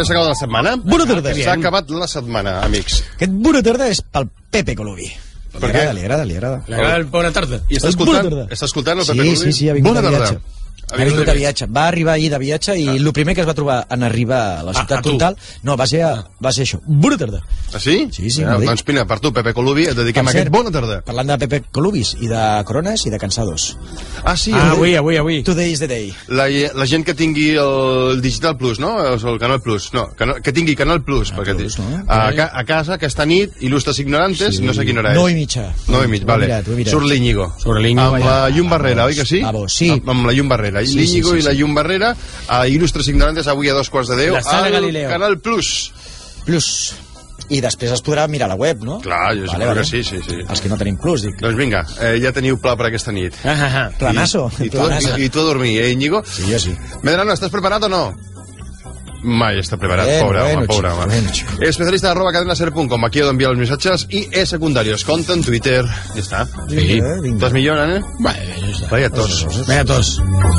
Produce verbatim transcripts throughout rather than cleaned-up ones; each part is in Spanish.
s'ha acabat la setmana. Bona tarda. S'ha acabat la setmana, amics. Aquest bona tarda és pel Pepe Colubi. Per què? Li agrada, li agrada. Li agrada el bona tarda. I està escoltant, està escoltant el Pepe Colubi? Sí, sí, sí, ha vingut bona de tarda. viatge. Ha vingut de viatge. Va arribar ahir de viatge i el primer que es va trobar en arribar a la ciutat a tu. comtal, no, va ser, va ser això. Bona tarda. Ah, sí? Sí, sí, Ja, m'ho dic. doncs, Pina, per tu, Pepe Colubi, et dediquem Per a aquest cert, bona tarda. Parlant de Pepe Colubis i de corones i de cansados. Ah, sí? Ah, el- avui, avui, avui. Today is the day. La, la gent que tingui el Digital Plus, no? O el Canal Plus. No, que, no, que tingui Canal Plus, perquè Plus, no? a, ca, a casa, aquesta nit, Il·lustres Ignorantes, Sí. no sé quina hora és. Nou i mitja. Nou i mig, Ho he vale. mirat, ho he mirat. Surt l'Íñigo. Surt l'Íñigo, Amb ja. la llum barrera, oi que sí? Vamos, sí. Amb, amb la llum barrera. Sí, L'Íñigo sí, sí, i la sí. llum barrera a Il·lustres Ignorantes avui a dos quarts de deu La sala al Galileo. Canal Plus. Plus. I després es podrà mirar a la web, no? Clar, jo suposo que sí, sí, sí. Els que no tenim plus, dic. Doncs vinga, eh, ja teniu pla per aquesta nit. Ah, ah, ah. Planazo. I, i, tu, planazo. i, I tu a dormir, eh, Íñigo? Sí, jo sí. Medrano, ¿estás preparado o no? Mai està preparat, Bueno, pobre home, bueno, pobre chico, home. bueno, chico. Especialista arroba cadenaser punt com, aquí he d'enviar els missatges, i és secundarios, compte en Twitter. Ja està. Sí. Vinga, vinga. Tos millor, eh? Bueno, ja està. Vaya tos. Vinga, tots.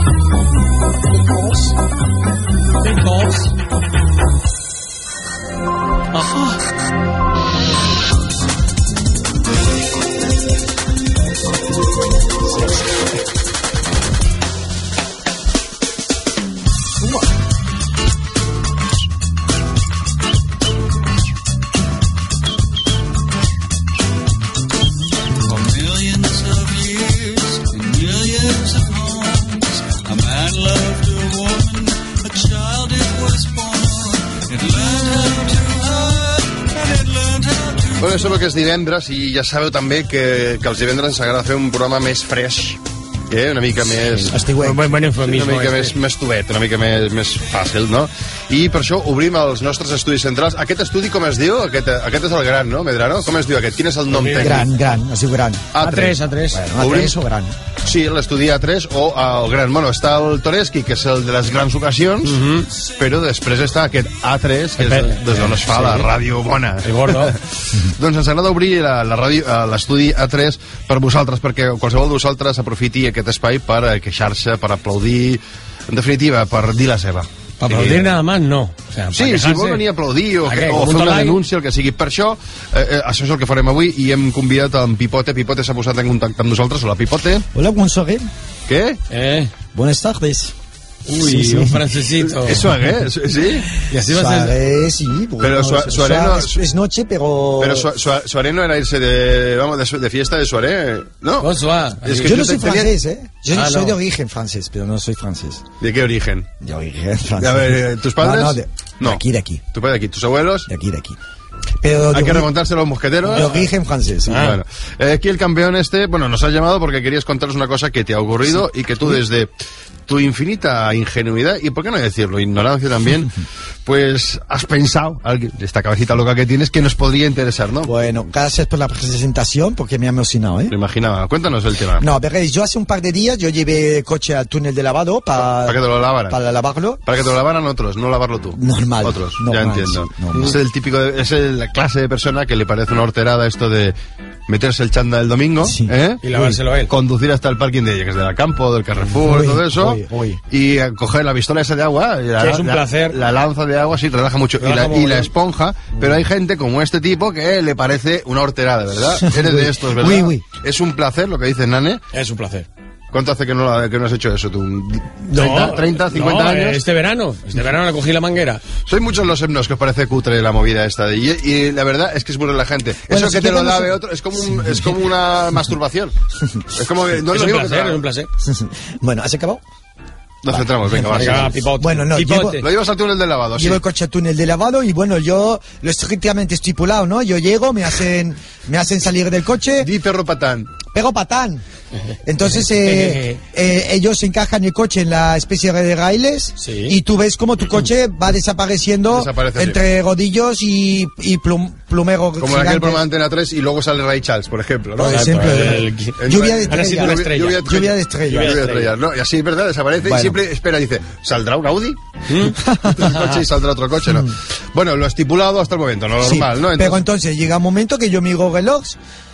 For millions of years, in millions of homes, a man loved a woman, a child it was born. It learned how to hurt, and it learned how to... Bueno, això que és divendres, i ja sabeu també que, que els divendres ens agrada fer un programa més fresh, eh? Una mica més... Estiuenc. Buen, buen Una eufemismo. mica este. més, més tuet, una mica més, més fàcil, no? I per això obrim els nostres estudis centrals. Aquest estudi, com es diu? Aquest, aquest és el gran, no, Medrano? Com es diu aquest? Quin és el nom tècnic? Gran, gran, es diu gran. A tres, a tres. Bueno, a Obrim- tres o gran. Sí, l'estudi A tres o el gran. Bueno, està el Toreski, que és el de les grans ocasions, però després està aquest A tres, que és El pe- des d'on es fa sí. la ràdio bona. El gordo. Doncs ens agrada obrir la, la ràdio, eh, l'estudi A tres per vosaltres, perquè qualsevol de vosaltres aprofiti aquest espai per eh, queixar-se, per aplaudir, en definitiva, per dir la seva. Para aplaudir nada más, no. O sea, Sí, para si vol quejarse. venir a aplaudir o, ¿A que, qué? o ¿Como fer un una like? denúncia, el que sigui. Per això, eh, eh, això és el que farem avui, i hem convidat en Pipote. Pipote s'ha posat en contacte amb nosaltres. Hola, Pipote. Hola, buen soirée. Què? Eh. Buenas tardes. Uy, Sí, sí. un francesito. És suave, ¿eh? ¿Sí? Y así va a ser. Soirée, sí. Bueno, Pero sua- soirée no- es, es noche, pero... Pero su, su, Suaré no era irse de, vamos, de, su- de fiesta de Suaré, ¿no? Bonsoir. Es que Yo yo no soy tenía- francés, ¿eh? Yo Ah, soy no. de origen francés, pero no soy francés. ¿De qué origen? De origen francés. A ver, eh, ¿tus padres? No, no, de, No. de aquí, de aquí. ¿Tu padre de aquí? ¿Tus abuelos? De aquí, de aquí. Pero de, Hay que ori- remontarse a los mosqueteros. de origen francés. sí. Ah. Bueno, eh, aquí el campeón este, bueno, nos has llamado porque querías contarnos una cosa que te ha ocurrido y que tú desde tu infinita ingenuidad, y por qué no decirlo, ignorancia también, pues has pensado, alguien- esta cabecita loca que tienes, que nos podría interesar, ¿no? Bueno, gracias por la presentación, porque me ha emocionado, ¿eh? Me imaginaba. Cuéntanos el tema. No, veréis, yo hace un par de días yo llevé el coche al túnel de lavado para... Para que te lo lavaran. Para lavarlo. Para que te lo lavaran otros, no lavarlo tú. Normal. Otros, Normal, ya entiendo. sí, normal. Es el típico, de- es el- la clase de persona que le parece una horterada esto de meterse el chanda el domingo, Sí. ¿eh? Y lavárselo él. Conducir hasta el parking de, que es de la Campo, del Carrefour, Uy, todo eso, uy, uy. y eh, coger la pistola esa de agua, y la, Que es un la- placer. la lanza de agua, sí, relaja mucho, Relaja y, la, y mogollón. la esponja, pero hay gente como este tipo que le parece una horterada, ¿verdad? Eres de estos, ¿verdad? Uy, uy. Es un placer lo que dice Nane. Es un placer. ¿Cuánto hace que no, la- que no has hecho eso tú? ¿treinta, treinta, cincuenta no, años? Este verano. Este verano le cogí la manguera. Soy muchos los himnos que os parece cutre la movida esta de, y, y la verdad es que es muy relajante. Bueno, Eso si que te lo quieres, lave no sé- otro es como un, es como una masturbación. Es como que no es lo un digo que placer, te- es un placer. Bueno, ¿has acabado? Nos centramos, venga, va, Venga, sí. pipote. Bueno, no, Pipote. Lo llevas al túnel del lavado, sí. Llevo el coche al túnel de lavado y bueno, yo lo estrictamente estipulado, ¿no? Yo llego, me hacen, me hacen salir del coche, Di perro patán. pego patán. Entonces eh, eh, ellos encajan el coche en la especie de raíles Sí. y tú ves como tu coche va desapareciendo Desaparece, sí. entre rodillos y, y plum, plumero Como en aquel gigantes. programa de Antena tres y luego sale Ray Charles, por ejemplo, ¿no? Por Exacto, ejemplo, el- En- lluvia de Ahora sí estrellas. una estrella. Lluvia, Lluvia de estrellas. Lluvia de estrellas, ¿no? Y así, ¿verdad? Desaparece Bueno. y siempre espera, dice, ¿saldrá un Audi? Entra el coche y saldrá otro coche, ¿no? Bueno, lo estipulado hasta el momento, no lo Sí, normal, ¿no? pero Entonces, entonces llega un momento que yo miro reloj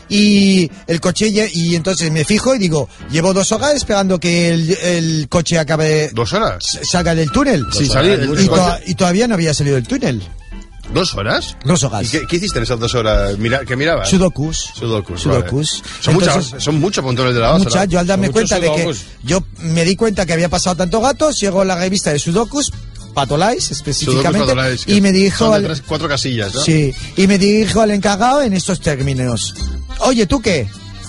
y el coche, lle- y entonces me fijo y digo, llevo dos horas esperando que el, el coche acabe, ¿Dos horas? salga del túnel. Sí, salir y, el to- coche- y todavía no había salido del túnel. ¿Dos horas? Dos horas. ¿Y qué, qué hiciste en esas dos horas? Mira, ¿qué mirabas? Sudokus. Sudokus. Sudokus. Vale. Son, Entonces- muchas, son muchos montones de la base. Muchas, yo al darme Son cuenta de muchos que sudokus. yo me di cuenta que había pasado tantos gatos, llegó la revista de Sudokus, Patolais específicamente, y me dijo Son de al, tres, cuatro casillas, ¿no? sí, y me dijo al encargado en estos términos. Oye, ¿tú qué?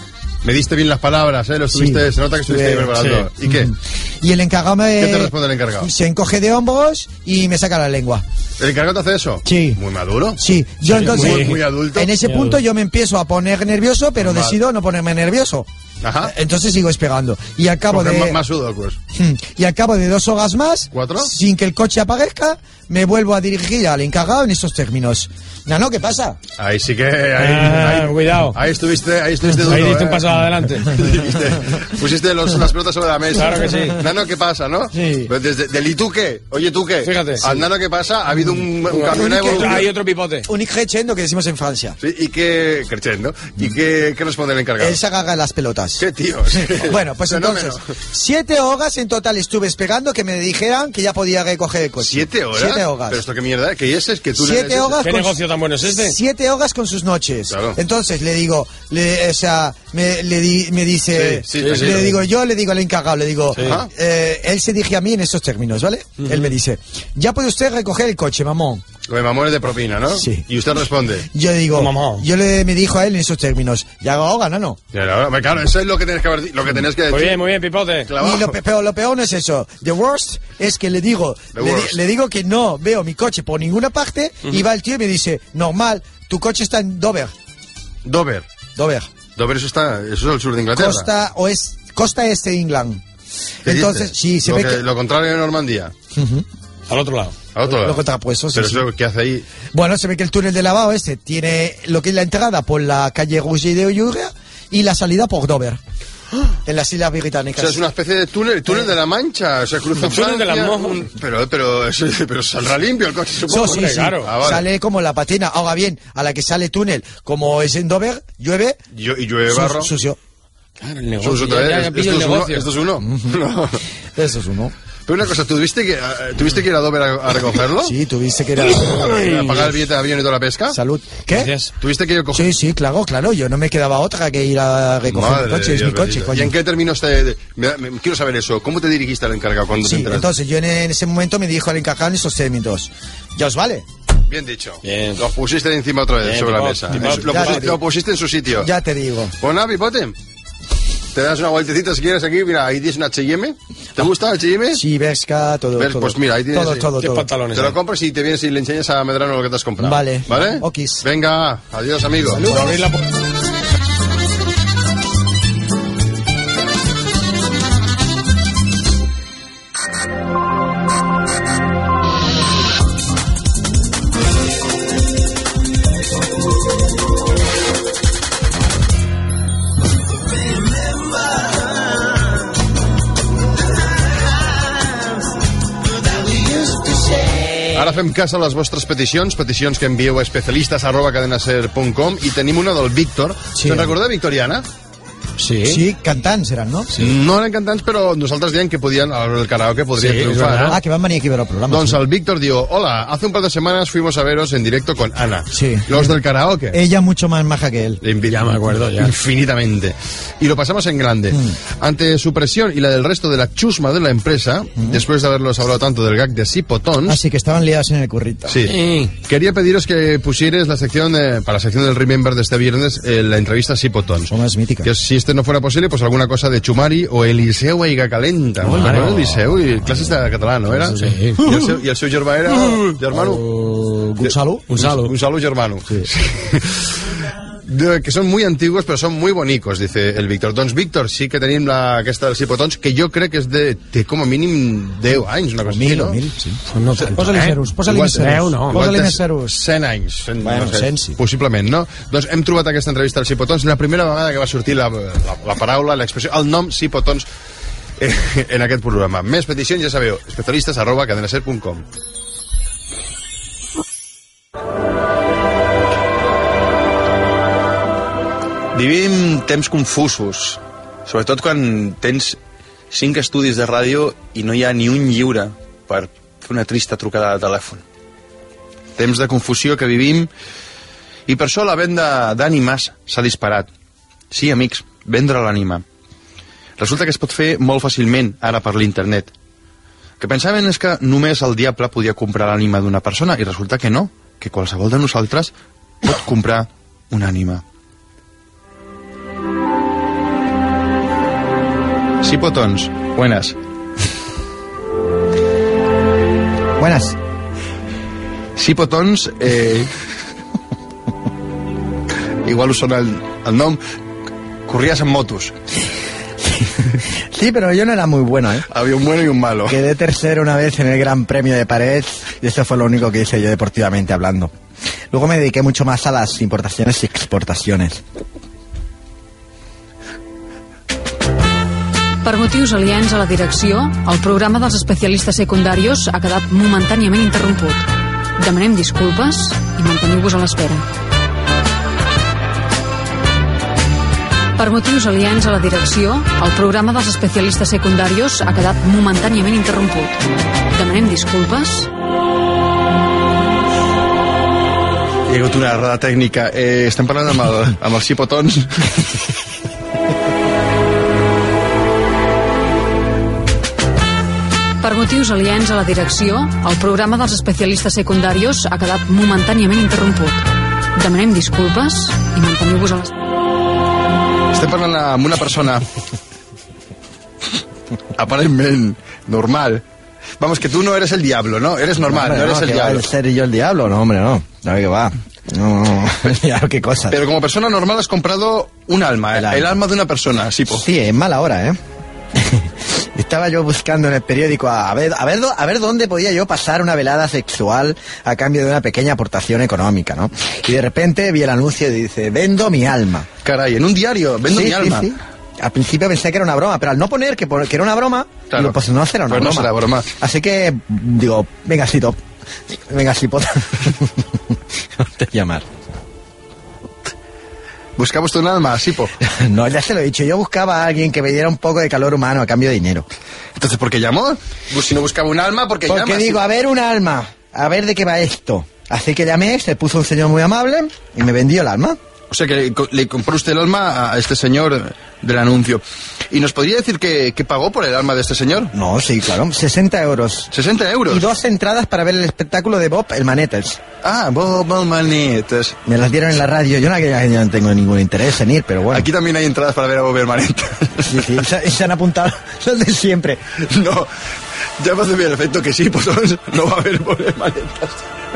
Me diste bien las palabras, ¿eh? Lo estuviste, Sí. se nota que estuviste ahí Sí. preparando. Sí. ¿Y qué? Y el encargado me... ¿Qué te responde el encargado? Se encoge de hombros y me saca la lengua. ¿El encargado te hace eso? Sí. Muy maduro. Sí, yo Sí, entonces... Muy, muy adulto. En ese Muy punto adulto. yo me empiezo a poner nervioso, pero Normal. decido no ponerme nervioso. Ajá. Entonces sigo esperando. Y al cabo Coger de... más, más sudokus. Hmm. Y al cabo de dos horas más, ¿Cuatro? sin que el coche aparezca, me vuelvo a dirigir al encargado en estos términos. Nano, ¿qué pasa? Ahí sí que... Ahí, Ah, ahí- cuidado. Ahí estuviste, ahí estuviste duro, Ahí diste un ¿eh? paso adelante. Dijiste- pusiste los- las pelotas sobre la mesa. Claro que sí. Nano, ¿qué pasa, no? Sí. Pues desde, del ¿y tú qué? Oye, ¿tú qué? Fíjate. Al Nano, ¿qué pasa? Ha habido un, un cambio, una evolución. Hay otro pipote. Un crescendo que decimos en Francia. Sí, ¿y qué... Crescendo. ¿Y qué, qué responde el encargado? Él se agarra las pelotas. ¿Qué tío? Bueno, pues Fenómeno. entonces, siete horas en total estuve esperando que me dijeran que ya podía recoger el coche. ¿Siete horas? Siete horas. ¿Pero esto qué mierda? ¿Qué es? Es que tú Siete eres- horas ¿Qué con- negocio tan bueno es este? Siete horas con sus noches. Claro. Entonces le digo, le, o sea, me, le di- me dice, Sí, sí, le tranquilo. digo, yo le digo al encargado, le digo, Ajá. eh, él se dirige a mí en estos términos, ¿vale? Él me dice, ya puede usted recoger el coche, mamón. Lo de mamones de propina, ¿no? Sí. Y usted responde. Yo le digo, Mamón. yo le me dijo a él en esos términos, ya hago ahora, no. Y ahora, claro, eso es lo que tienes que, haber di- lo que tenías que decir. Muy bien, muy bien, pipote. Clavado. Y lo, pe- pero lo peor no es eso. The worst es que le digo, The le, di- worst. le digo que no veo mi coche por ninguna parte y va el tío y me dice, normal, tu coche está en Dover. Dover. Dover. Dover, eso está, eso es el sur de Inglaterra. Costa oeste, costa este de England. ¿Qué Entonces, dices? sí, se lo ve que, que... Lo contrario de Normandía. Al otro lado. A otro lado. Lo contrapuesto, sí, Pero sí. eso que hace ahí. Bueno, se ve que el túnel de lavado este tiene lo que es la entrada por la calle Rouget de Oyuria y la salida por Dover. En las Islas O Británicas. sea, es una especie de túnel, túnel de la Mancha. O sea, cruza El túnel de la Francia, Mo- un- Pero, pero, pero saldrá limpio el coche, supongo. Eso sí, hombre, sí. claro. Ah, vale. Sale como la patina. Ahora bien, a la que sale túnel, como es en Dover, llueve, Yo- y llueve su- barro. sucio. Claro, el Eso negocio. es otra Ya, vez. ya, ya Esto pillo el es uno. negocio. Esto es uno. No. Eso es uno. Pero una cosa, ¿tuviste que, eh, ¿tuviste que ir a Dover a, a recogerlo? Sí, tuviste que ir ¿A a... pagar el billete de avión y toda la pesca? Salud. ¿Qué? Gracias. ¿Tuviste que ir a coger? Sí, sí, claro, claro. Yo no me quedaba otra que ir a recoger Madre mi coche. de Es mi Dios coche, bendito. coño. ¿Y en qué términos te...? de- me- me- quiero saber eso. ¿Cómo te dirigiste al encargado cuando te Sí, enteraste? entonces yo en, en ese momento me dijo al encargado en esos términos. Ya os vale. Bien dicho. Bien. Lo pusiste encima otra vez Bien, sobre la pipot, mesa. pipot, Es- lo, ya pusiste, te lo digo. pusiste en su sitio. Ya te digo. Pues nada, pipote. Te das una vueltecita si quieres aquí. Mira, ahí tienes una H y M. ¿Te gusta el H y M? Sí, Vesca, todo, Ves, todo. pues mira, ahí tienes- Todo, todo, ¿Qué todo. pantalones? Te lo hay? compras y te vienes y le enseñas a Medrano lo que te has comprado. Vale. ¿Vale? Okis. Venga, adiós, amigo. Por abrir la pu- Ara fem cas a les vostres peticions, peticions que envieu a especialistes arroba cadenaser punt com i tenim una del Víctor. Sí. Se'n recorda Victoriana? Sí. Sí, cantants eran, ¿no? No eren cantants, però nosaltres diem que podien, al karaoke podrien Sí, és triomfar, verdad. no? Ah, que van venir aquí a ver el programa. Doncs sí. el Víctor diu, hola, hace un par de semanas fuimos a veros en directo con Ana. Sí. Los del karaoke. Ella mucho más maja que él. Invi- Ya me acuerdo, ya. Infinitamente. Y lo pasamos en grande. Ante su presión y la del resto de la chusma de la empresa, después de haberlos hablado tanto del gag de Sipotons, Así que estaban liados en el currito. sí, Sí. quería pediros que pusierais la sección de- para la sección del Remember de este viernes, eh, la entrevista a Sipotons. Son más míticas. Que si este no fuera posible, pues alguna cosa de Chumari o Eliseu Aiga Calenta. No? Claro. Bueno, Eliseu y clases de català, no era? Sí. I el seu, i el seu germà era germano? Uh, Gonzalo. Un saludo. Un saludo germano. De, que son muy antiguos, pero son muy bonicos, dice el Víctor. Doncs, Víctor, sí que tenim la, aquesta dels Hipotons, que jo crec que és de, té com a mínim deu anys, una cosa així, Mil, no? mil, sí. Pues no tanto, Posa-li eh? zeros, posa-li Igual més deu, zeros. no. Posa-li Igual més té zeros. cent anys. Cent, Bueno, cent, sí. Possiblement, no? Doncs hem trobat aquesta entrevista als Hipotons, la primera vegada que va sortir la, la, la paraula, l'expressió, el nom Hipotons eh, en aquest programa. Més peticions, ja sabeu, especialistes arroba cadenaser punt com. Vivim temps confusos, sobretot quan tens cinc estudis de ràdio i no hi ha ni un lliure per fer una trista trucada de telèfon. Temps de confusió que vivim, i per això la venda d'ànimes s'ha disparat. Sí, amics, vendre l'ànima. Resulta que es pot fer molt fàcilment ara per l'internet. Que pensaven és que només el diable podia comprar l'ànima d'una persona, i resulta que no, que qualsevol de nosaltres pot comprar una ànima. Sí, potons, buenas. Buenas. Sí, potons, eh... igual us sona el, el nom, corrías en motos. Sí, pero yo no era muy bueno, ¿eh? Había un bueno y un malo. Quedé tercero una vez en el Gran Premio de Parets y eso fue lo único que hice yo deportivamente hablando. Luego me dediqué mucho más a las importaciones y exportaciones. Per motius aliens a la direcció, el programa dels especialistes secundarios ha quedat momentàniament interromput. Demanem disculpes i manteniu-vos a l'espera. Per motius aliens a la direcció, el programa dels especialistes secundarios ha quedat momentàniament interromput. Demanem disculpes. Hi ha hagut una errada tècnica. Eh, estem parlant amb el, amb els xipotons. Per motius aliens a la direcció, el programa dels especialistes secundarios ha quedat momentàniament interromput. Demanem disculpes i manteniu-vos a l'espera. Estem parlant amb una persona aparentment normal. Vamos, que tú no eres el diablo, ¿no? Eres normal, no, no eres no, el que diablo. Va a ser yo el diablo? No, hombre, no. No, que va. No, no, no. Qué cosa. Pero como persona normal has comprado un alma, el, el alma de una persona, Sipo. Sí, es mala hora, ¿eh? Estaba yo buscando en el periódico a ver, a, ver, a ver dónde podía yo pasar una velada sexual a cambio de una pequeña aportación económica, ¿no? Y de repente vi el anuncio y dice, vendo mi alma. Caray, en un diario, vendo sí, mi alma. Sí, sí. Al principio pensé que era una broma, pero al no poner que, que era una broma, claro, digo, pues no será una pues broma. No será broma. Así que, digo, venga, Sito, venga, Sipota. No te llamar. ¿Buscaba usted un alma, Sipo? No, ya se lo he dicho. Yo buscaba a alguien que me diera un poco de calor humano a cambio de dinero. Entonces, ¿por qué llamó? Pues si no buscaba un alma, ¿por qué llama? Porque digo, a ver un alma, a ver de qué va esto. Así que llamé, se puso un señor muy amable y me vendió el alma. O sea que le compró usted el alma a este señor del anuncio. ¿Y nos podría decir que, que pagó por el alma de este señor? No, sí, claro, sesenta euros. ¿sesenta euros? Y dos entradas para ver el espectáculo de Bob el Manetes. Ah, Bob el Manetes. Me las dieron en la radio. Yo no, yo no tengo ningún interés en ir, pero bueno. Aquí también hay entradas para ver a Bob el Manetes. Sí, sí, se, se han apuntado los de siempre. No, ya me hace bien el efecto que sí, pues no va a haber Bob el Manetes.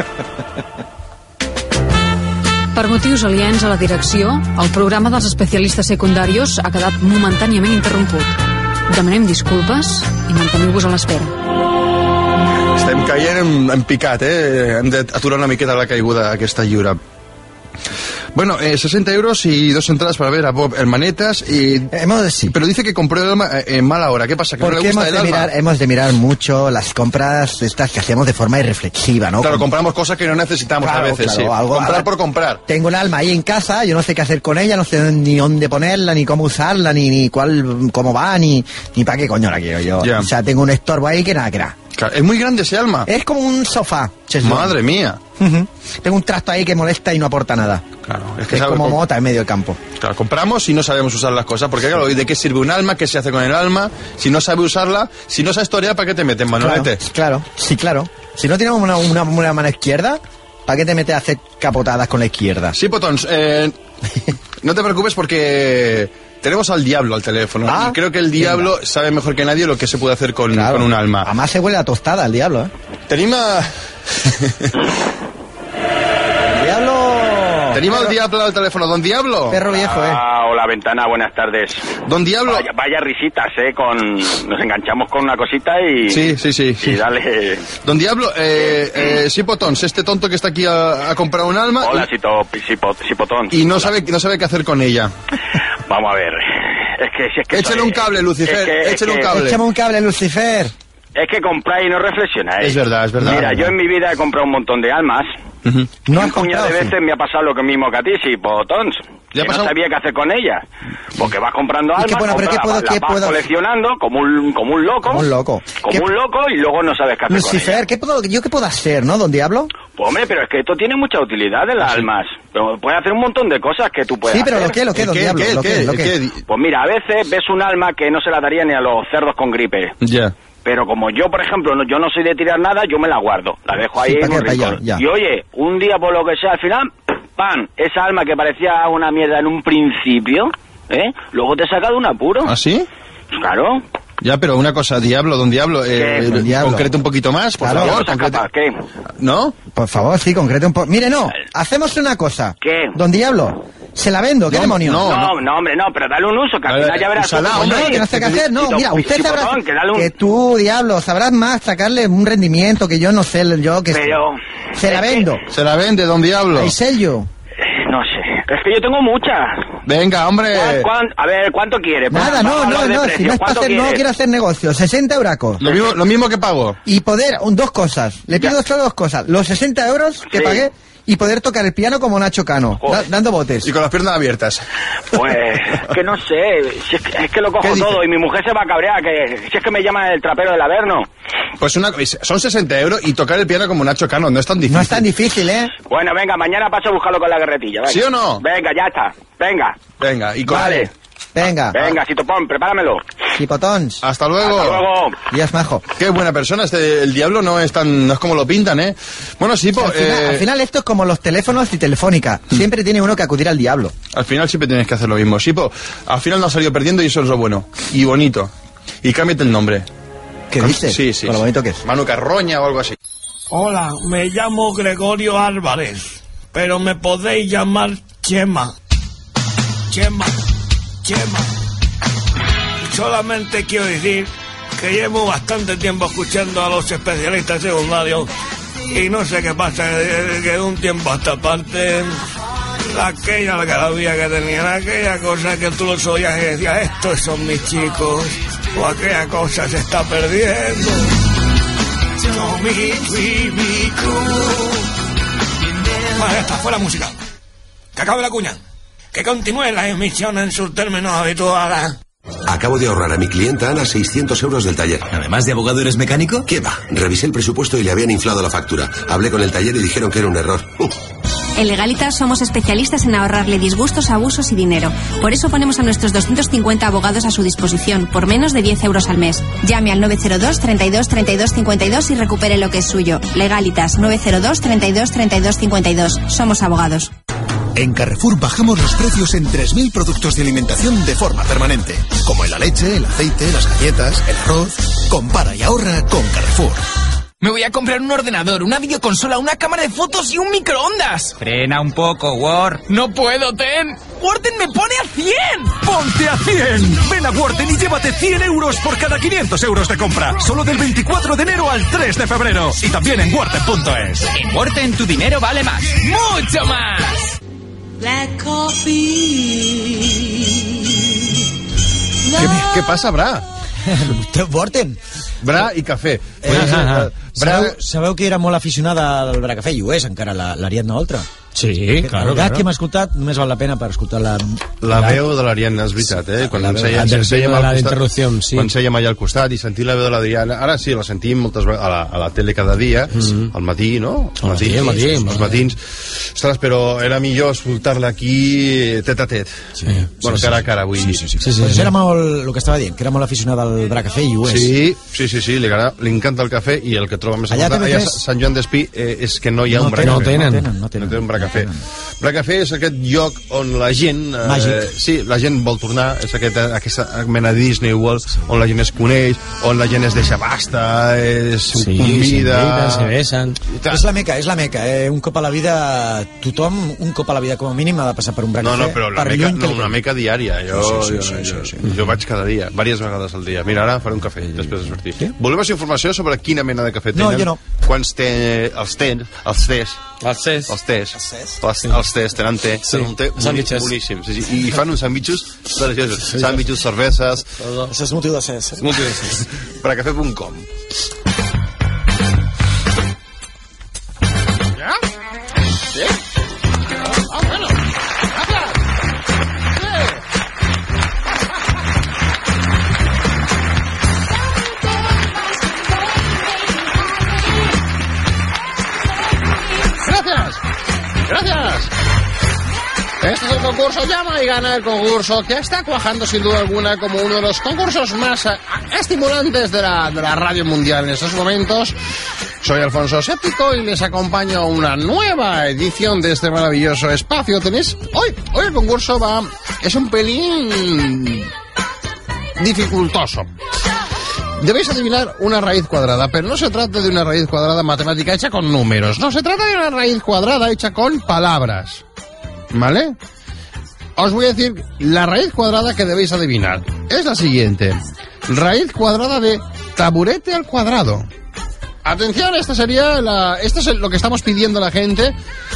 Per motius aliens a la direcció, el programa dels especialistes secundarios ha quedat momentàniament interromput. Demanem disculpes i manteniu-vos a l'espera. Estem caient en, en picat, eh? Hem d'aturar una miqueta la caiguda aquesta lliure. Bueno, eh, sesenta euros y dos entradas para ver a Bob el Manetas y... Hemos, sí. Pero dice que compró el alma en mala hora. ¿Qué pasa? ¿Que no le gusta hemos el de alma? Mirar, hemos de mirar mucho las compras estas que hacemos de forma irreflexiva, ¿no? Claro, Con... compramos cosas que no necesitamos claro, a veces, claro, sí. Algo, comprar algo, por comprar. Tengo el alma ahí en casa, yo no sé qué hacer con ella, no sé ni dónde ponerla, ni cómo usarla, ni, ni cuál, cómo va, ni, ni para qué coño la quiero yo. Yeah. O sea, tengo un estorbo ahí que nada, que nada. Claro, es muy grande ese alma. Es como un sofá. Cheslón. Madre mía. Uh-huh. Tengo un trasto ahí que molesta y no aporta nada. Claro, es que es como comp- mota en medio del campo. Claro, compramos y no sabemos usar las cosas. Porque claro, ¿de qué sirve un alma? ¿Qué se hace con el alma? Si no sabe usarla, si no sabes historia, ¿para qué te metes, Manolete? Claro, claro, sí, claro. Si no tienes una, una, una mano izquierda, ¿para qué te metes a hacer capotadas con la izquierda? Sí, Potons, eh, no te preocupes porque... Tenemos al diablo al teléfono. Ah, y creo que el diablo venga. sabe mejor que nadie lo que se puede hacer con, claro. con un alma. Además se huele a tostada el diablo, ¿eh? Tenemos... ¡Diablo! Tenemos al diablo al teléfono. ¿Don Diablo? Perro viejo, ¿eh? Ah, hola, Ventana, buenas tardes. Don Diablo... Vaya, vaya risitas, ¿eh? Con... Nos enganchamos con una cosita y... Sí, sí, sí. Y sí. dale... Don Diablo, eh, eh, Sipotons, este tonto que está aquí a, a comprar un alma... Hola, y... Sito, Sipot, Sipotón. Y no hola. sabe, no sabe qué hacer con ella. Vamos a ver... Es que, si es que échale soy, un cable, Lucifer, es que, échale es un que, cable. Échame un cable, Lucifer. es que compráis y no reflexionáis. Es verdad, es verdad. Mira, es yo verdad. en mi vida he comprado un montón de almas. Uh-huh. No un has puñado comprado, de sí. veces me ha pasado lo que mismo que a ti, sí, potons. ¿Le ha Que pasado? no sabía qué hacer con ellas. Porque vas comprando Y almas, que, bueno, pero compras, ¿qué puedo- las qué vas puedo- coleccionando como un, como un loco. Como un loco. Como ¿Qué- un loco y luego no sabes qué hacer con Lucifer, ellas. ¿qué puedo, ¿yo qué puedo hacer, no, don Diablo? Pues hombre, pero es que esto tiene mucha utilidad de las almas. Pero puedes hacer un montón de cosas que tú puedes Sí, pero hacer. ¿lo qué, lo qué, ¿El don qué, Diablo? el ¿Lo qué, qué, el lo qué? qué? ¿El qué? Pues mira, a veces ves un alma que no se la daría ni a los cerdos con gripe. Ya. Pero como yo, por ejemplo, no, yo no soy de tirar nada, yo me la guardo. La dejo ahí Sí, en ¿para un qué? Pa' rincón. allá, ya. Y oye, un día por lo que sea, al final, ¡pam! Esa alma que parecía una mierda en un principio, ¿eh? Luego te saca de un apuro. ¿Ah, sí? Claro. Ya, pero una cosa, Diablo, don Diablo, eh, ¿Qué? Don Diablo. concrete un poquito más, por Claro. favor. ¿Qué cosa concrete- capaz? ¿Qué? ¿No? Por favor, sí, concrete un poco. Mire, no, hacemos una cosa. ¿Qué? Don Diablo, ¿se la vendo? ¿Qué No, demonio? no. No, no, hombre, no, pero dale un uso, que al Dale, final ya verás... úsala, tú hombre, cómo No, que no es. sé qué hacer, no, Chito, mira, usted chipotón, sabrá que dale un... que tú, Diablo, sabrás más sacarle un rendimiento que yo no sé, yo que Pero... se la es que- vendo. Se la vende, don Diablo. Hay sello. No sé, es que yo tengo muchas. Venga, hombre. ¿Cuán- cuán- a ver, ¿cuánto quiere? Nada, Vamos no, a hablar no, de no, si precios. no es para ¿Cuánto hacer, no quiere? quiero hacer negocio, sesenta euracos. Lo mismo, lo mismo que pago. Y poder, un, dos cosas, le pido Ya. solo dos cosas, los sesenta euros que Sí. pagué y poder tocar el piano como Nacho Cano, Joder. da- dando botes. Y con las piernas abiertas. Pues, que no sé, si es, que, es que lo ¿Qué cojo dice? todo y mi mujer se va a cabrear, que si es que me llama el trapero del Averno. Pues una, son sesenta euros y tocar el piano como Nacho Cano, no es tan difícil. No es tan difícil, ¿eh? Bueno, venga, mañana paso a buscarlo con la guerretilla. Venga. ¿Sí o no? Venga, ya está. Venga, Venga, y con... vale. Venga, Venga, Sitopón, prepáramelo. chipotons. Hasta luego. Hasta luego. Días majo. Qué buena persona, este, el Diablo no es tan, no es como lo pintan, ¿eh? Bueno, sí, pues, Al final, eh, al final esto es como los teléfonos y Telefónica. Siempre tiene uno que acudir al diablo. al final siempre tienes que hacer lo mismo. Sipo, al final no has salido perdiendo y eso es lo bueno. Y bonito. Y cámbiate el nombre. ¿Qué Cam- dices? Sí, sí. Con lo sí. bonito que es. Manu Carroña o algo así. Hola, me llamo Gregorio Álvarez, pero me podéis llamar Chema. Chema, Chema. Solamente quiero decir que llevo bastante tiempo escuchando a los especialistas secundarios y no sé qué pasa, que que de un tiempo a esta parte, aquella algarabía que tenían, aquella cosa que tú los oías y decías, estos son mis chicos, o aquella cosa se está perdiendo. No, mi, mi, mi crew. Bueno, ya está, fue la música. Que acabe la cuña. Que continúe la emisión en sus términos habituales. Acabo de ahorrar a mi clienta Ana seiscientos euros del taller. Además de abogado, ¿eres mecánico? ¿Qué va? Revisé el presupuesto y le habían inflado la factura. Hablé con el taller y dijeron que era un error. Uh. En Legalitas somos especialistas en ahorrarle disgustos, abusos y dinero. Por eso ponemos a nuestros doscientos cincuenta abogados a su disposición, por menos de diez euros al mes. Llame al nueve cero dos, treinta y dos, treinta y dos, cincuenta y dos y recupere lo que es suyo. Legalitas, nueve cero dos, treinta y dos, treinta y dos, cincuenta y dos. Somos abogados. En Carrefour bajamos los precios en tres mil productos de alimentación de forma permanente, como en la leche, el aceite, las galletas, el arroz. Compara y ahorra con Carrefour. Me voy a comprar un ordenador, una videoconsola, una cámara de fotos y un microondas. Frena un poco, Word. No puedo, Ten. Warten me pone a cien. ¡Ponte a cien! Ven a Warten y llévate cien euros por cada quinientos euros de compra. Solo del veinticuatro de enero al tres de febrero. Y también en Warten punto es. En Warten tu dinero vale más. ¡Mucho más! Black coffee. ¿Qué, qué pasa, Bra? Warten. Bra i cafè. Eh, Vull dir, ah, ah. eh, Bra... Sabeu, sabeu que era molt aficionada al Bracafè i ho és encara la- l'Ariadna Oltra? Sí, Que claro, el gat claro. que hem escoltat només val la pena per escoltar la... La veu de l'Ariadna, és veritat, eh? Quan La ens veu- seiem, del ens seiem tema de al la costat, interrupción, sí. quan seiem allà al costat i sentir la veu de l'Adriana, ara sí, la sentim moltes vegades a la, a la tele cada dia, Mm. al matí, no? Al matí, al matí, els molt matins. Ostres, però era millor escoltar-la aquí tet a tet. Sí, Bueno, sí, cara a sí. cara, vull dir. Sí, sí, sí. Pues era molt, el que estava dient, que era molt aficionada al Bracafè i ho és. Sí, sí, sí, sí, li, agrada, li encanta el cafè i el que troba més a Allà faltar T V allà tres. a Sant Joan d'Espí eh, és que no hi ha No un tenen, bracafè. no tenen. No tenen, no tenen. No té un bracafè. Bracafè és aquest lloc on la gent... Eh, Màgic. sí, la gent vol tornar, és aquest, aquesta mena de Disney World, on la gent es coneix, on la gent es deixa pasta, es Sí, convida... se besan. I tal. És la meca, és la meca. Eh? Un cop a la vida, tothom, un cop a la vida com a mínim ha de passar per un No, Bracafè. no, però la per meca, lluny que no, li una quedi. meca diària. Jo, Sí, sí, sí, jo, sí, jo, sí, jo, jo vaig cada dia, diverses vegades al dia. Mira, ara faré un cafè després de sortir. Sí? Voleu més informació sobre quina mena de cafè No, tenen? jo no. Quants té... Els té... Els tés... Els tés. Els tés. Els, els tés tenen té. Sí, Tenen un té sàndwiches. boníssim. Sí, sí. I fan uns sandvitxos deliciosos. Sandvitxos, cerveses... Això és motiu de ser. Sí. Bracafè punt com. ¿Ya? ¿Sí? Ah, bueno. Gracias. Sí. Gracias. Gracias. Este es el concurso Llama y Gana, el concurso que está cuajando sin duda alguna como uno de los concursos más eh, estimulantes de la, de la radio mundial en estos momentos. Soy Alfonso Séptico y les acompaño a una nueva edición de este maravilloso espacio. Tenéis hoy, hoy el concurso va, es un pelín dificultoso. Debéis adivinar una raíz cuadrada, pero no se trata de una raíz cuadrada matemática hecha con números, no, se trata de una raíz cuadrada hecha con palabras. ¿Vale? Os voy a decir la raíz cuadrada que debéis adivinar. Es la siguiente. Raíz cuadrada de taburete al cuadrado. Atención, esta sería la... Esto es lo que estamos pidiendo a la gente.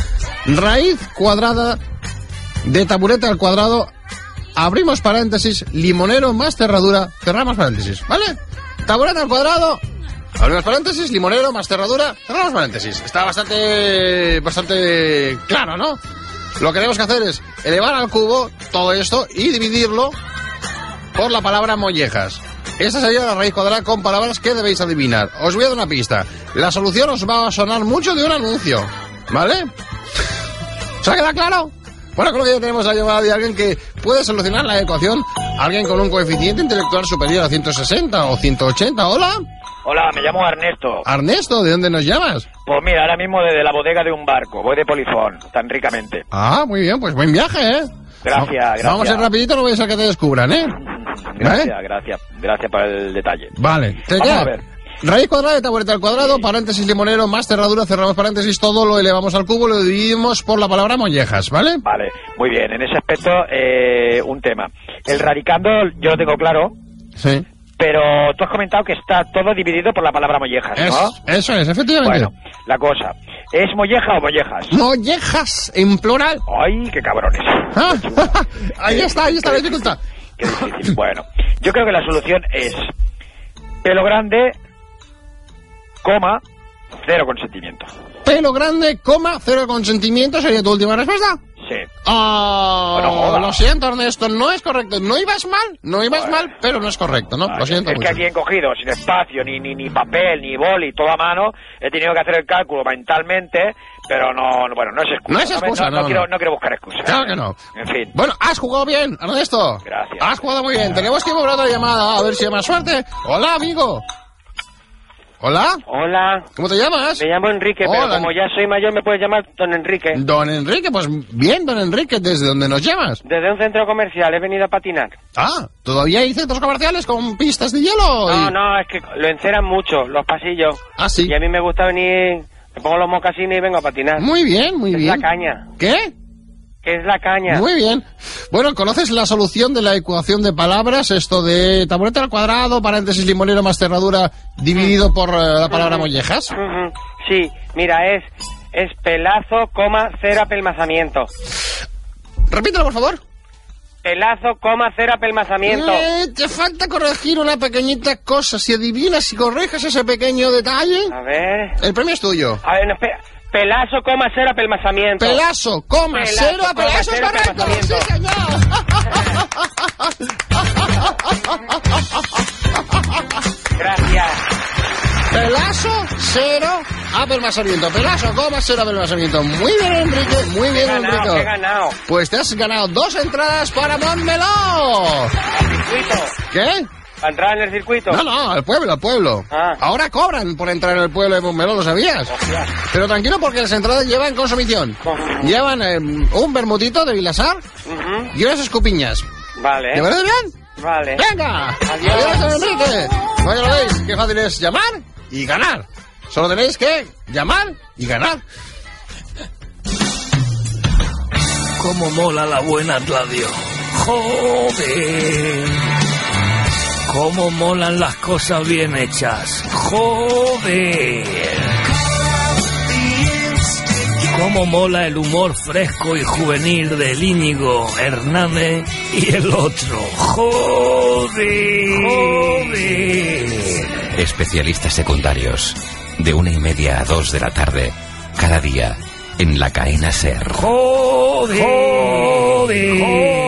Raíz cuadrada de taburete al cuadrado. Abrimos paréntesis. Limonero más cerradura. Cerramos paréntesis. ¿Vale? Taburete al cuadrado. Abrimos paréntesis. Limonero más cerradura. Cerramos paréntesis. Está bastante... Bastante claro, ¿no? Lo que tenemos que hacer es elevar al cubo todo esto y dividirlo por la palabra mollejas. Esta sería la raíz cuadrada con palabras que debéis adivinar. Os voy a dar una pista. La solución os va a sonar mucho de un anuncio, ¿vale? ¿Se ha quedado claro? Bueno, creo que ya tenemos la llamada de alguien que puede solucionar la ecuación. Alguien con un coeficiente intelectual superior a ciento sesenta o ciento ochenta. ¿Hola? Hola, me llamo Ernesto. Ernesto, ¿de dónde nos llamas? Pues mira, ahora mismo desde la bodega de un barco. Voy de Polifón, tan ricamente. Ah, muy bien, pues buen viaje, ¿eh? Gracias, gracias. Vamos a ir rapidito, no voy a ser que te descubran, ¿eh? Gracias, ¿Eh? gracias. Gracias por el detalle. Vale, te Vamos queda. a ver. Raíz cuadrada de taburete al cuadrado, paréntesis limonero más cerradura, cerramos paréntesis, todo lo elevamos al cubo, lo dividimos por la palabra mollejas, ¿vale? Vale, muy bien. En ese aspecto, eh, un tema. El radicando yo lo tengo claro. Sí. Pero tú has comentado que está todo dividido por la palabra mollejas, ¿no? Es, eso es, efectivamente. Bueno, la cosa, ¿es molleja o mollejas? Mollejas, en plural. ¡Ay, qué cabrones! Ah, ahí está, ahí está la dificultad. Qué difícil. Bueno, yo creo que la solución es pelo grande, coma, cero consentimiento. Pelo grande, coma, cero consentimiento, ¿sería tu última respuesta? Sí. Ah, Bueno, lo siento, Ernesto, no es correcto. No ibas mal, no ibas mal, pero no es correcto, ¿no? Vale, Lo siento es mucho. que aquí he cogido sin espacio, ni, ni, ni papel, ni boli, todo a mano. He tenido que hacer el cálculo mentalmente, pero no, no- bueno, no es excusa. No es excusa, me- no, no. quiero, no quiero buscar excusas. Claro que no. En fin. Bueno, has jugado bien, Ernesto. Gracias. Has jugado muy bien. Tenemos que volver a otra llamada, a ver si hay más suerte. Hola, amigo. Hola. Hola. ¿Cómo te llamas? Me llamo Enrique, pero Hola. como ya soy mayor me puedes llamar Don Enrique. Don Enrique, pues bien, don Enrique, ¿desde dónde nos llamas? Desde un centro comercial he venido a patinar. Ah, ¿todavía hay centros comerciales con pistas de hielo? No, Y- no, es que lo enceran mucho, los pasillos. Ah, sí. Y a mí me gusta venir, me pongo los mocasines y vengo a patinar. Muy bien, muy es bien. la caña. ¿Qué? Que es la caña. Muy bien. Bueno, ¿conoces la solución de la ecuación de palabras? Esto de taburete al cuadrado, paréntesis limonero más cerradura, dividido por eh, la palabra mollejas. Ujú. Sí, mira, es, es pelazo, coma, cero apelmazamiento. Repítelo, por favor. Pelazo, coma, cero apelmazamiento. Eh, te falta corregir una pequeñita cosa. Si adivinas y correges ese pequeño detalle, A ver... el premio es tuyo. A ver, no, espera. Pelazo, coma, cero apelmazamiento. Pelazo, coma, Pelazo, cero, coma, pelazo, es cero correcto. Sí, apelmazamiento. señor. Gracias. Pelazo, cero, apelmazamiento. Pelazo, coma, cero, apelmazamiento. Muy bien, Enrique, muy bien, He ganado, Enrique. he ganado. Pues te has ganado dos entradas para Montmeló. ¿Circuito? ¿Qué? ¿Para entrar en el circuito? No, no, al pueblo, al pueblo. Ah. Ahora cobran por entrar en el pueblo de Montmeló, ¿lo sabías? Hostia. Pero tranquilo porque las entradas llevan consumición. Consumición. Llevan eh, un vermutito de Vilasar Ujú. y unas escupiñas. Vale. ¿Te parece bien? Vale. ¡Venga! Adiós. ¡Adiós, Enrique! No, ya lo veis, qué fácil es llamar y ganar. Solo tenéis que llamar y ganar. Cómo mola la buena radio. Joder. Cómo molan las cosas bien hechas. Joder. Cómo mola el humor fresco y juvenil del Íñigo Hernández y el otro. Joder. Joder. Especialistas secundarios. De una y media a dos de la tarde. Cada día. En la cadena SER. Joder, joder,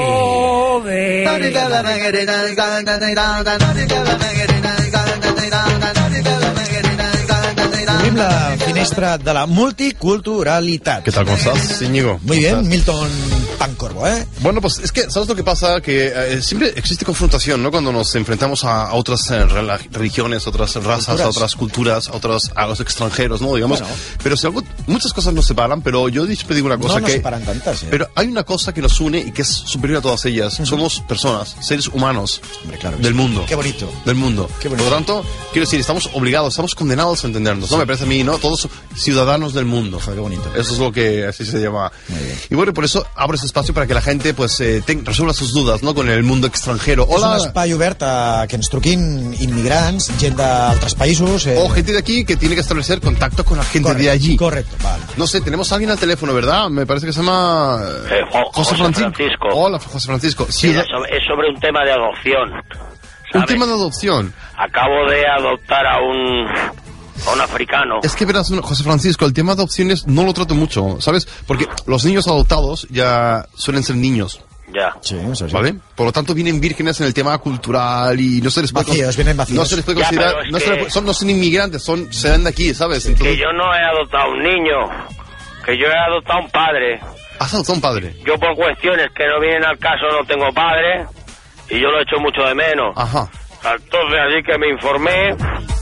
Abrim la finestra de la multiculturalidad. ¿Qué tal, cómo estás, Íñigo? Muy bien, Milton Pancorbo, ¿eh? Bueno, pues es que, ¿sabes lo que pasa? Que eh, siempre existe confrontación, ¿no? Cuando nos enfrentamos a, a otras eh, religiones, a otras razas, Culturas. a otras culturas, a otros, a los extranjeros, ¿no? Digamos. Bueno. Pero si algo, muchas cosas nos separan, pero yo siempre digo una cosa No nos que... separan tantas, ¿eh? Pero hay una cosa que nos une y que es superior a todas ellas. Somos personas, seres humanos. Hombre, claro que del sí. mundo. Qué bonito. Del mundo. Qué bonito. Por lo tanto, quiero decir, estamos obligados, estamos condenados a entendernos, ¿no? Me parece a mí, ¿no? Todos ciudadanos del mundo. Joder, qué bonito. Eso es lo que así se llama. Muy bien. Y bueno, por eso abro este espacio para que la gente, pues, eh, ten, resuelva sus dudas, ¿no? Con el mundo extranjero. És un Hola. espai obert a que ens truquin immigrants, gent d'altres països... Eh... O gente de aquí que tiene que establecer contacto con la gente Correcto, de allí. Correcto, vale. No sé, tenemos a alguien al teléfono, ¿verdad? Me parece que se llama... Eh, Jo- José Francisco. Hola, José Francisco. Sí, Ciudad- es sobre, es sobre un tema de adopción. Un ¿sabes? tema de adopción. Acabo de adoptar a un, a un africano. Es que verás, una- José Francisco, el tema de adopciones no lo trato mucho, ¿sabes? Porque los niños adoptados ya suelen ser niños. Ya. Sí, eso sí. ¿Vale? Por lo tanto, vienen vírgenes en el tema cultural y no se les puede... Vacíos, vienen vacíos. No se les puede Ya, considerar... pero es no, se que- les puede- son, no son inmigrantes, son, se dan de aquí, ¿sabes? Que Entonces, yo no he adoptado a un niño. Que yo he adoptado a un padre. has adoptado un padre. Yo por cuestiones que no vienen al caso no tengo padre. Y yo lo echo mucho de menos. Ajá. Entonces así que me informé.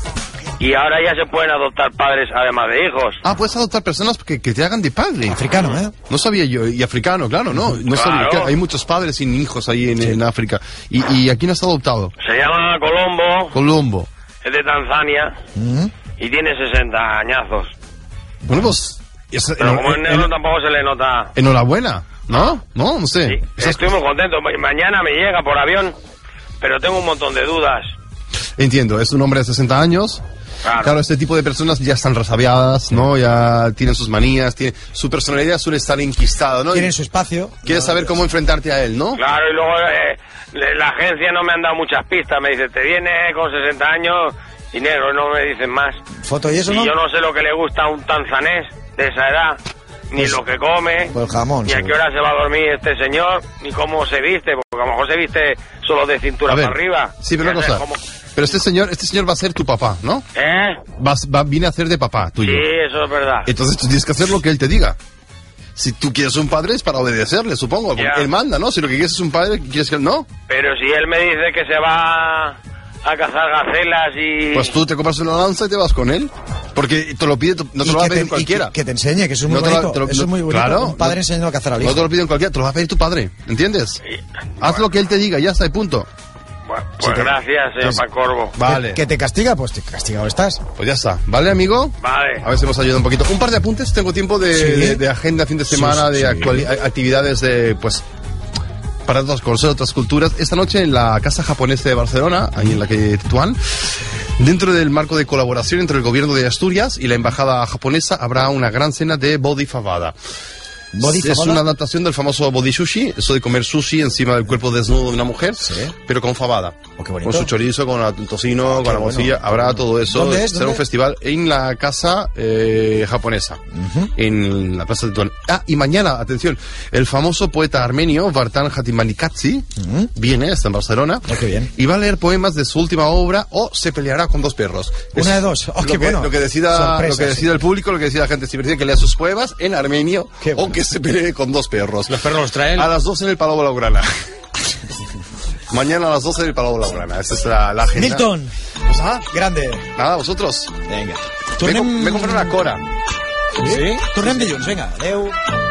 Y ahora ya se pueden adoptar padres además de hijos. Ah, puedes adoptar personas que, que te hagan de padre. Africano, ¿eh? No sabía yo. Y africano, claro, ¿no? No sabía Claro. que hay muchos padres sin hijos ahí en, en África. ¿Y, ¿Y a quién has adoptado? Se llama Colombo. Colombo. Es de Tanzania. Mm. Y tiene sesenta añazos. Bueno, pues... es- Pero en- como es en- negro tampoco se le nota. enhorabuena, ¿no? No, no sé. Esas- Estoy muy contento. Ma- Mañana me llega por avión. Pero tengo un montón de dudas. Entiendo, es un hombre de sesenta años. Claro. Claro, este tipo de personas ya están resabiadas, ¿no? Ya tienen sus manías, tiene, su personalidad suele estar enquistada, ¿no? Tienen Y su espacio. quieres saber cómo enfrentarte a él, ¿no? Claro, y luego eh, le- la agencia no me han dado muchas pistas. Me dice, te viene con sesenta años y negro. No me dicen más. Foto y eso, Y ¿no? yo no sé lo que le gusta a un tanzanés de esa edad. Ni Pues- lo que come. Pues jamón. Ni a qué seguro. hora se va a dormir este señor. Ni cómo se viste. Porque a lo mejor se viste solo de cintura A ver, para arriba. sí, pero una Ya sabes cosa. cómo- Pero este señor, este señor va a ser tu papá, ¿no? ¿Eh? Va, va- viene a ser de papá tuyo. Sí, eso es verdad. Entonces tú tienes que hacer lo que él te diga. Si tú quieres un padre es para obedecerle, supongo. Porque Ya. él manda, ¿no? Si lo que quieres es un padre, quieres que él no. Pero si él me dice que se va a cazar gacelas y... Pues tú te compras una lanza y te vas con él. Porque te lo pide, no te Y lo va a que pedir te- y cualquiera. Que, que te enseñe, que eso es muy No te lo- bonito. te lo- Eso es muy bonito. Claro. Un padre No- enseñando a cazar al hijo. No te lo piden cualquiera, te lo va a pedir tu padre. ¿Entiendes? Haz lo que él te diga, ya está, y punto. Bueno, pues gracias, señor pues- Pancorbo. Vale. Que, que te castiga, pues te castigado estás. Pues ya está. ¿Vale, amigo? Vale. A ver si hemos ayudado un poquito. Un par de apuntes, tengo tiempo de, Sí. de- de agenda, fin de Sí, semana, sí, de sí. actuali- a- actividades de, pues, para otras- conocer otras culturas. Esta noche en la Casa Japonesa de Barcelona, ahí en la calle Tetuán, dentro del marco de colaboración entre el gobierno de Asturias y la embajada japonesa, habrá una gran cena de body fabada. ¿Body Es fabada? una adaptación del famoso body sushi, eso de comer sushi encima del cuerpo desnudo de una mujer, pero con fabada. Oh, qué bonito. Con su chorizo, con el tocino, con la bueno. morcilla, habrá todo eso. ¿Dónde es? Será ¿Dónde? un festival en la casa eh, japonesa, en la plaza de Tetuán. Ah, y mañana, atención, el famoso poeta armenio Vartan Hatimanikatsi viene, está en Barcelona, Oh, qué bien. y va a leer poemas de su última obra o se peleará con dos perros. Una de dos. Oh, lo, qué que, bueno. lo que decida, Sorpresa, lo que decida sí. el público, lo que decida la gente, si prefiere que lea sus poemas en armenio Qué bueno. o que se pelee con dos perros. Los perros los traen. A las dos en el Palau Blaugrana. Mañana a las doce en el Palau Blaugrana. Esa es la, la agenda. Milton, Pues nada, grande. nada, vosotros. Venga. Me, he com- me he comprado una cora. Sí? Tornem dilluns, vinga. Adéu.